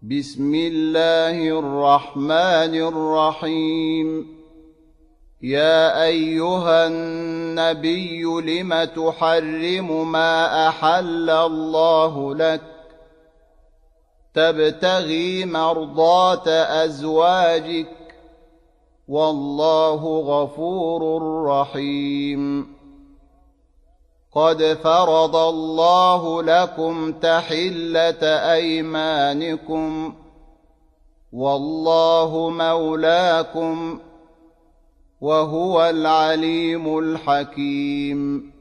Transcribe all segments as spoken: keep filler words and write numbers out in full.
بسم الله الرحمن الرحيم. يا أيها النبي لم تحرم ما أحل الله لك تبتغي مرضات أزواجك والله غفور رحيم. قد فرض الله لكم تحلة أيمانكم والله مولاكم وهو العليم الحكيم.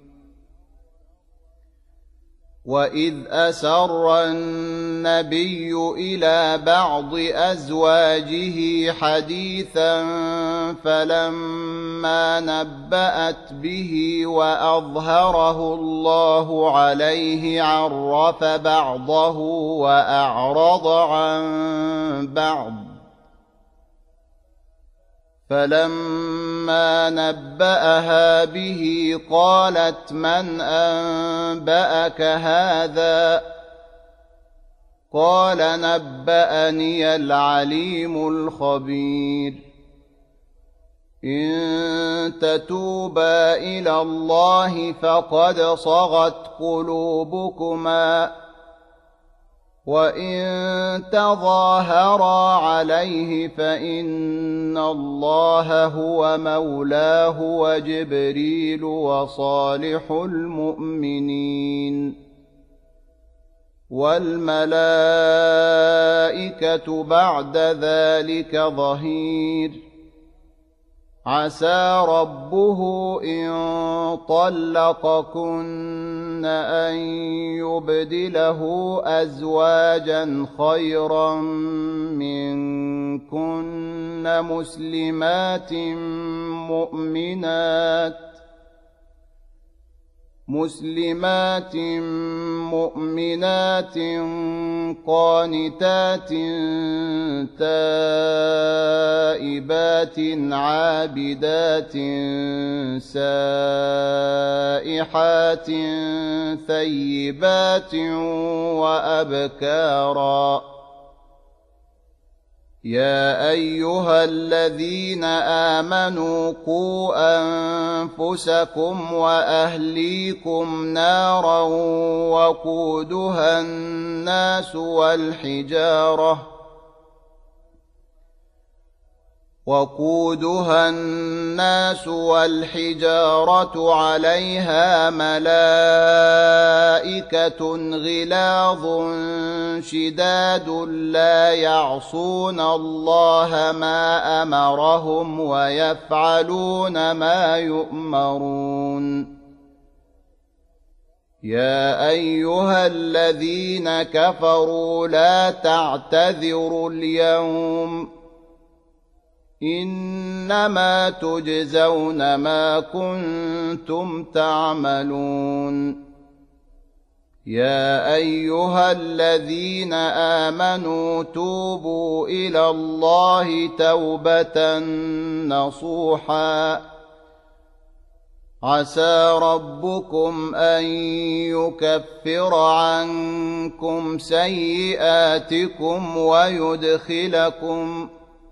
وإذ أسر النبي إلى بعض أزواجه حديثا فلما نبأت به وأظهره الله عليه عرف بعضه وأعرض عن بعض، فلما نبأها به قالت من أنبأك هذا؟ قال نبأني العليم الخبير. إن تتوبا إلى الله فقد صغت قلوبكما وإن تظاهرا عليه فإن الله هو مولاه وجبريل وصالح المؤمنين والملائكة بعد ذلك ظهير. عسى ربه إن طلقكن أن يبدله أزواجا خيرا منكن مسلمات مؤمنات مسلمات مؤمنات قانتات تائبات عابدات سائحات ثيبات وأبكارا. يا أيها الذين آمنوا قوا أنفسكم وأهليكم نارا وقودها الناس والحجارة وقودها الناس والحجارة عليها ملائكة غلاظ شداد لا يعصون الله ما أمرهم ويفعلون ما يؤمرون. يا أيها الذين كفروا لا تعتذروا اليوم إنما تجزون ما كنتم تعملون. يا أيها الذين آمنوا توبوا إلى الله توبة نصوحا عسى ربكم أن يكفر عنكم سيئاتكم ويدخلكم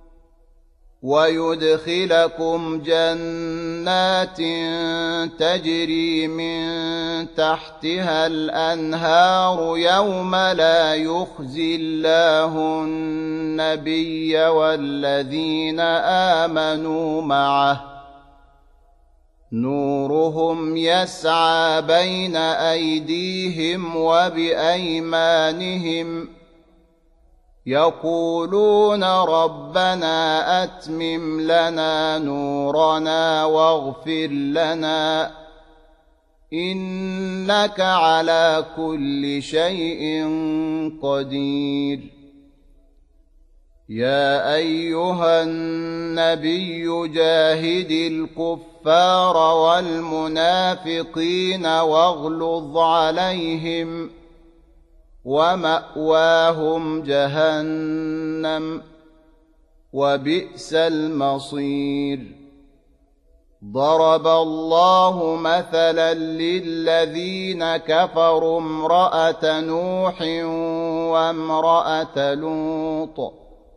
ويدخلكم جنات تجري من تحتها الأنهار يوم لا يخزي الله النبي والذين آمنوا معه نورهم يسعى بين أيديهم وبأيمانهم يقولون ربنا أتمم لنا نورنا واغفر لنا إنك على كل شيء قدير. يا أيها النبي جاهد الكفار والمنافقين واغلظ عليهم ومأواهم جهنم وبئس المصير. ضرب الله مثلا للذين كفروا امرأة نوح وامرأة لوط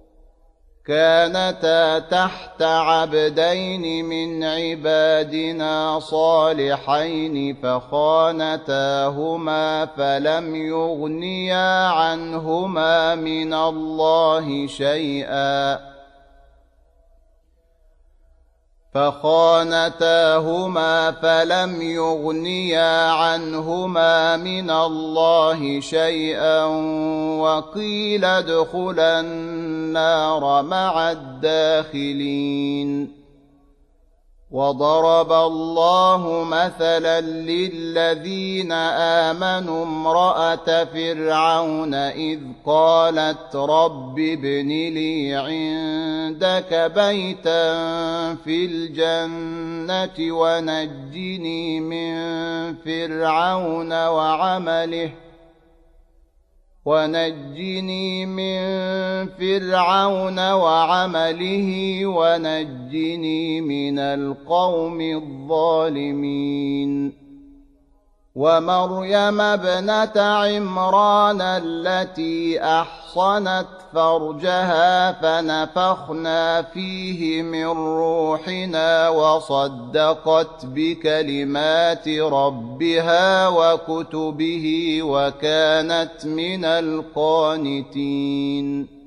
كانتا تحت عبدين من عبادنا صالحين فخانتاهما فلم يغنيا عنهما من الله شيئا فخانتاهما فلم يغنيا عنهما من الله شيئا وقيل ادخلا النار مع الداخلين وضرب الله مثلا للذين آمنوا امرأة فرعون إذ قالت رب ابن لي عندك بيتا في الجنة ونجني من فرعون وعمله ونجني من فرعون وعمله ونجني من القوم الظالمين ومريم ابنة عمران التي أحصنت فرجها فنفخنا فيه من روحنا وصدقت بكلمات ربها وكتبه وكانت من القانتين